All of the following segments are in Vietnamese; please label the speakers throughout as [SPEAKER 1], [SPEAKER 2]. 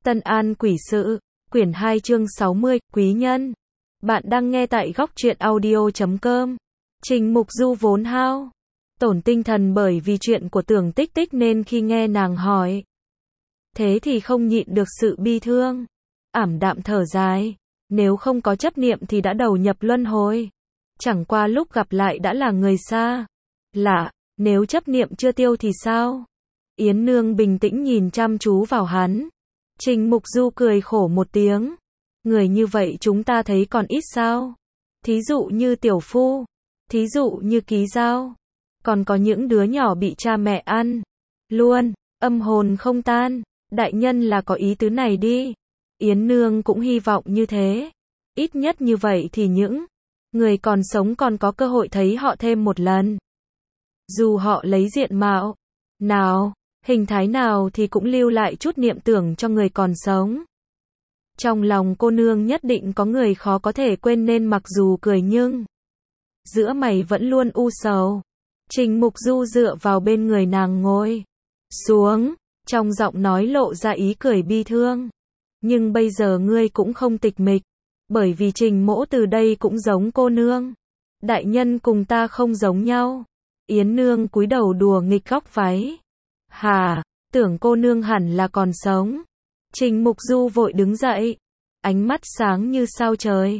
[SPEAKER 1] Tân An Quỷ Sự, quyển 2 chương 60, Quý Nhân. Bạn đang nghe tại góc truyện audio.com. Trình Mục Du vốn hao tổn tinh thần bởi vì chuyện của Tưởng Tích Tích nên khi nghe nàng hỏi, thế thì không nhịn được sự bi thương, ảm đạm thở dài. Nếu không có chấp niệm thì đã đầu nhập luân hồi. Chẳng qua lúc gặp lại đã là người xa lạ, nếu chấp niệm chưa tiêu thì sao? Yến Nương bình tĩnh nhìn chăm chú vào hắn. Trình Mục Du cười khổ một tiếng. Người như vậy chúng ta thấy còn ít sao? Thí dụ như Tiểu Phu, thí dụ như Ký Giao, còn có những đứa nhỏ bị cha mẹ ăn luôn, âm hồn không tan. Đại nhân là có ý tứ này đi. Yến Nương cũng hy vọng như thế. Ít nhất như vậy thì những người còn sống còn có cơ hội thấy họ thêm một lần. Dù họ lấy diện mạo nào, hình thái nào thì cũng lưu lại chút niệm tưởng cho người còn sống. Trong lòng cô nương nhất định có người khó có thể quên nên mặc dù cười nhưng giữa mày vẫn luôn u sầu. Trình Mục Du dựa vào bên người nàng ngồi xuống, trong giọng nói lộ ra ý cười bi thương. Nhưng bây giờ ngươi cũng không tịch mịch, bởi vì Trình Mỗ từ đây cũng giống cô nương. Đại nhân cùng ta không giống nhau. Yến Nương cúi đầu đùa nghịch góc váy. Hà, tưởng cô nương hẳn là còn sống. Trình Mục Du vội đứng dậy, ánh mắt sáng như sao trời.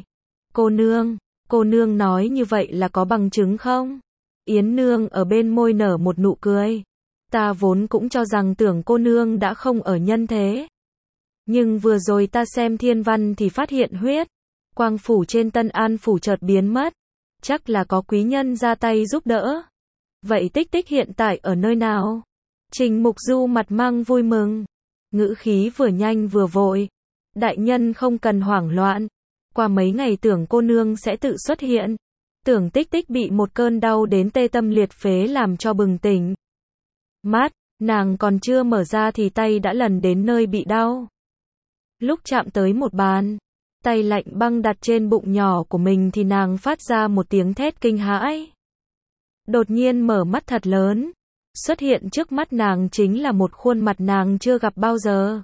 [SPEAKER 1] Cô nương nói như vậy là có bằng chứng không? Yến Nương ở bên môi nở một nụ cười. Ta vốn cũng cho rằng tưởng cô nương đã không ở nhân thế. Nhưng vừa rồi ta xem thiên văn thì phát hiện huyết quang phủ trên Tân An phủ chợt biến mất. Chắc là có quý nhân ra tay giúp đỡ. Vậy Tích Tích hiện tại ở nơi nào? Trình Mục Du mặt mang vui mừng, ngữ khí vừa nhanh vừa vội. Đại nhân không cần hoảng loạn. Qua mấy ngày tưởng cô nương sẽ tự xuất hiện. Tưởng Tích Tích bị một cơn đau đến tê tâm liệt phế làm cho bừng tỉnh. Mắt, nàng còn chưa mở ra thì tay đã lần đến nơi bị đau. Lúc chạm tới một bàn tay lạnh băng đặt trên bụng nhỏ của mình thì nàng phát ra một tiếng thét kinh hãi. Đột nhiên mở mắt thật lớn. Xuất hiện trước mắt nàng chính là một khuôn mặt nàng chưa gặp bao giờ.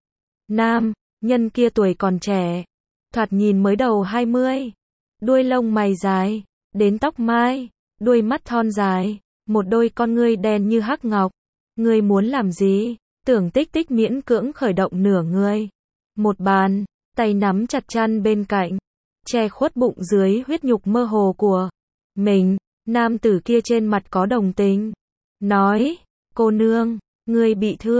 [SPEAKER 1] Nam nhân kia tuổi còn trẻ, thoạt nhìn mới đầu 20, đuôi lông mày dài, đến tóc mai, đuôi mắt thon dài, một đôi con ngươi đen như hắc ngọc. Ngươi muốn làm gì? Tưởng Tích Tích miễn cưỡng khởi động nửa người. Một bàn tay nắm chặt chăn bên cạnh, che khuất bụng dưới huyết nhục mơ hồ của mình. Nam tử kia trên mặt có đồng tình, nói, cô nương, ngươi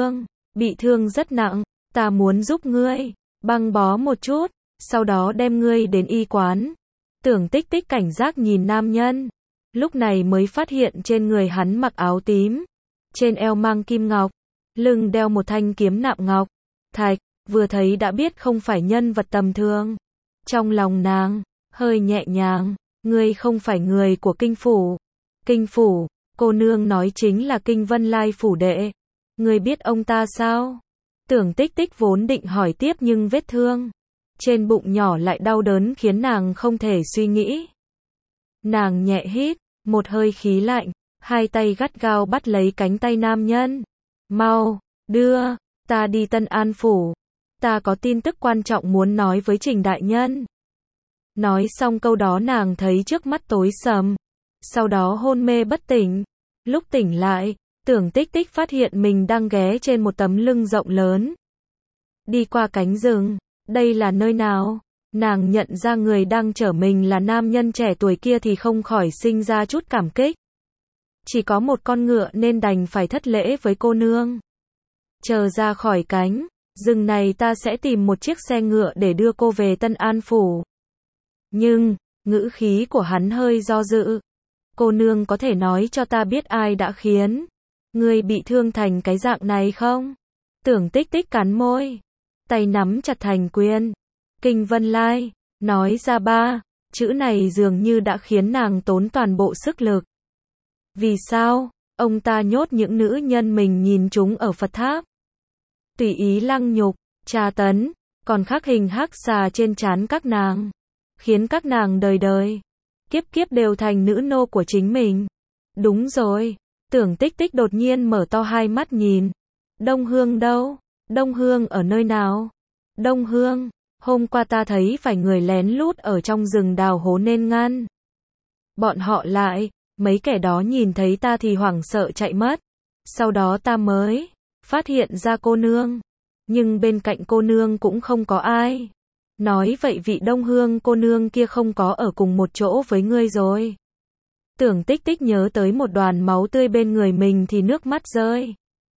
[SPEAKER 1] bị thương rất nặng, ta muốn giúp ngươi băng bó một chút, sau đó đem ngươi đến y quán. Tưởng Tích Tích cảnh giác nhìn nam nhân, lúc này mới phát hiện trên người hắn mặc áo tím, trên eo mang kim ngọc, lưng đeo một thanh kiếm nạm ngọc thạch, vừa thấy đã biết không phải nhân vật tầm thường. Trong lòng nàng hơi nhẹ nhàng, ngươi không phải người của Kinh phủ. Kinh phủ, cô nương nói chính là Kinh Vân Lai phủ đệ. Ngươi biết ông ta sao? Tưởng Tích Tích vốn định hỏi tiếp nhưng vết thương trên bụng nhỏ lại đau đớn khiến nàng không thể suy nghĩ. Nàng nhẹ hít một hơi khí lạnh, hai tay gắt gao bắt lấy cánh tay nam nhân. Mau, đưa ta đi Tân An phủ. Ta có tin tức quan trọng muốn nói với Trình đại nhân. Nói xong câu đó nàng thấy trước mắt tối sầm, sau đó hôn mê bất tỉnh. Lúc tỉnh lại, Tưởng Tích Tích phát hiện mình đang ghé trên một tấm lưng rộng lớn. Đi qua cánh rừng, đây là nơi nào? Nàng nhận ra người đang chở mình là nam nhân trẻ tuổi kia thì không khỏi sinh ra chút cảm kích. Chỉ có một con ngựa nên đành phải thất lễ với cô nương. Chờ ra khỏi cánh rừng này ta sẽ tìm một chiếc xe ngựa để đưa cô về Tân An phủ. Nhưng, ngữ khí của hắn hơi do dự. Cô nương có thể nói cho ta biết ai đã khiến ngươi bị thương thành cái dạng này không? Tưởng Tích Tích cắn môi, tay nắm chặt thành quyền. Kinh Vân Lai, nói ra ba chữ này dường như đã khiến nàng tốn toàn bộ sức lực. Vì sao? Ông ta nhốt những nữ nhân mình nhìn chúng ở Phật tháp, tùy ý lăng nhục, tra tấn, còn khắc hình hắc xà trên trán các nàng, khiến các nàng đời đời kiếp kiếp đều thành nữ nô của chính mình. Đúng rồi. Tưởng Tích Tích đột nhiên mở to hai mắt nhìn. Đông Hương đâu? Đông Hương ở nơi nào? Đông Hương, hôm qua ta thấy phải người lén lút ở trong rừng đào hố nên ngăn. Bọn họ lại, mấy kẻ đó nhìn thấy ta thì hoảng sợ chạy mất. Sau đó ta mới phát hiện ra cô nương. Nhưng bên cạnh cô nương cũng không có ai. Nói vậy vị Đông Hương cô nương kia không có ở cùng một chỗ với ngươi rồi. Tưởng Tích Tích nhớ tới một đoàn máu tươi bên người mình thì nước mắt rơi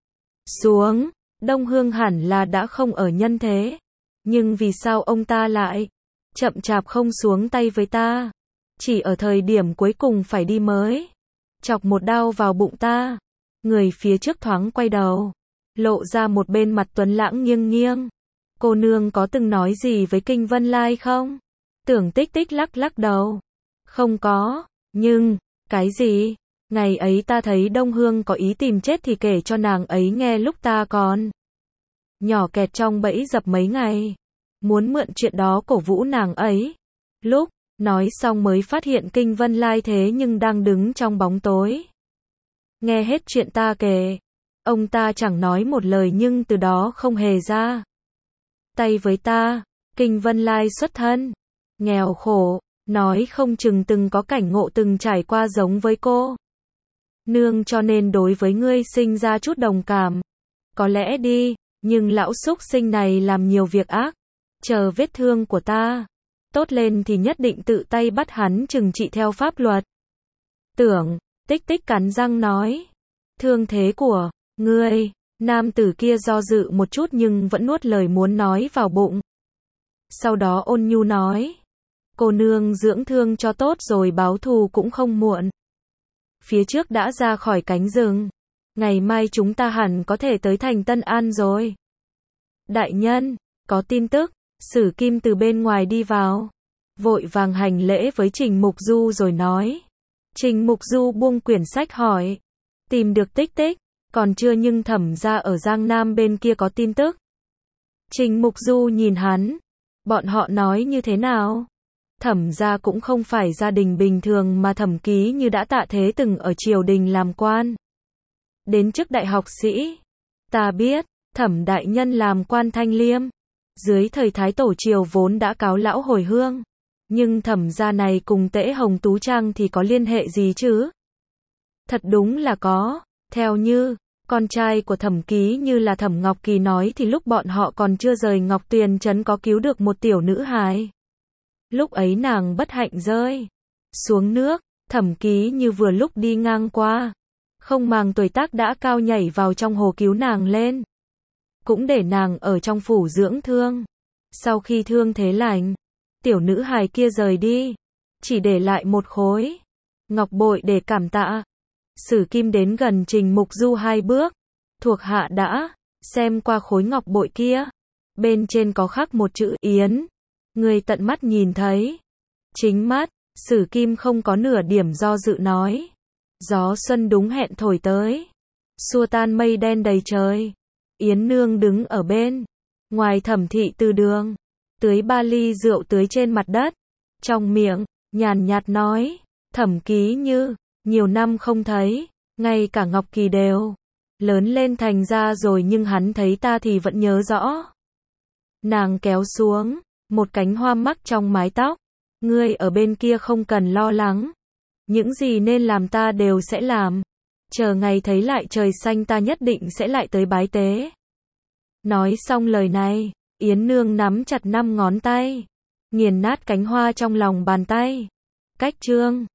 [SPEAKER 1] xuống. Đông Hương hẳn là đã không ở nhân thế. Nhưng vì sao ông ta lại chậm chạp không xuống tay với ta? Chỉ ở thời điểm cuối cùng phải đi mới chọc một đao vào bụng ta. Người phía trước thoáng quay đầu, lộ ra một bên mặt tuấn lãng nghiêng nghiêng. Cô nương có từng nói gì với Kinh Vân Lai không? Tưởng Tích Tích lắc lắc đầu. Không có, nhưng, cái gì? Ngày ấy ta thấy Đông Hương có ý tìm chết thì kể cho nàng ấy nghe lúc ta còn nhỏ kẹt trong bẫy dập mấy ngày. Muốn mượn chuyện đó cổ vũ nàng ấy. Lúc nói xong mới phát hiện Kinh Vân Lai thế nhưng đang đứng trong bóng tối. Nghe hết chuyện ta kể, ông ta chẳng nói một lời nhưng từ đó không hề ra tay với ta. Kinh Vân Lai xuất thân nghèo khổ, nói không chừng từng có cảnh ngộ từng trải qua giống với cô nương cho nên đối với ngươi sinh ra chút đồng cảm. Có lẽ đi, nhưng lão súc sinh này làm nhiều việc ác. Chờ vết thương của ta tốt lên thì nhất định tự tay bắt hắn trừng trị theo pháp luật. Tưởng Tích Tích cắn răng nói. Thương thế của ngươi? Nam tử kia do dự một chút nhưng vẫn nuốt lời muốn nói vào bụng. Sau đó ôn nhu nói. Cô nương dưỡng thương cho tốt rồi báo thù cũng không muộn. Phía trước đã ra khỏi cánh rừng. Ngày mai chúng ta hẳn có thể tới thành Tân An rồi. Đại nhân, có tin tức. Sử Kim từ bên ngoài đi vào. Vội vàng hành lễ với Trình Mục Du rồi nói. Trình Mục Du buông quyển sách hỏi. Tìm được Tích Tích, còn chưa nhưng Thẩm gia ở Giang Nam bên kia có tin tức. Trình Mục Du nhìn hắn. Bọn họ nói như thế nào? Thẩm gia cũng không phải gia đình bình thường mà Thẩm Ký Như đã tạ thế từng ở triều đình làm quan. Đến chức đại học sĩ. Ta biết, Thẩm đại nhân làm quan Thanh Liêm. Dưới thời Thái Tổ triều vốn đã cáo lão hồi hương. Nhưng Thẩm gia này cùng Tễ Hồng Tú Trang thì có liên hệ gì chứ? Thật đúng là có. Theo như con trai của Thẩm Ký Như là Thẩm Ngọc Kỳ nói thì lúc bọn họ còn chưa rời Ngọc Tuyền trấn có cứu được một tiểu nữ hài. Lúc ấy nàng bất hạnh rơi xuống nước, Thẩm Ký Như vừa lúc đi ngang qua, không màng tuổi tác đã cao nhảy vào trong hồ cứu nàng lên. Cũng để nàng ở trong phủ dưỡng thương. Sau khi thương thế lành, tiểu nữ hài kia rời đi, chỉ để lại một khối ngọc bội để cảm tạ. Sử Kim đến gần Trình Mục Du 2 bước. Thuộc hạ đã xem qua khối ngọc bội kia. Bên trên có khắc một chữ Yến. Người tận mắt nhìn thấy. Chính mắt, Sử Kim không có nửa điểm do dự nói. Gió xuân đúng hẹn thổi tới. Xua tan mây đen đầy trời. Yến nương đứng ở bên ngoài Thẩm thị từ đường. Tưới 3 ly rượu tưới trên mặt đất. Trong miệng, nhàn nhạt nói. Thẩm Ký Như, nhiều năm không thấy, ngay cả Ngọc Kỳ đều lớn lên thành ra rồi nhưng hắn thấy ta thì vẫn nhớ rõ. Nàng kéo xuống một cánh hoa mắc trong mái tóc. Ngươi ở bên kia không cần lo lắng. Những gì nên làm ta đều sẽ làm. Chờ ngày thấy lại trời xanh ta nhất định sẽ lại tới bái tế. Nói xong lời này, Yến nương nắm chặt 5 ngón tay, nghiền nát cánh hoa trong lòng bàn tay. Cách chương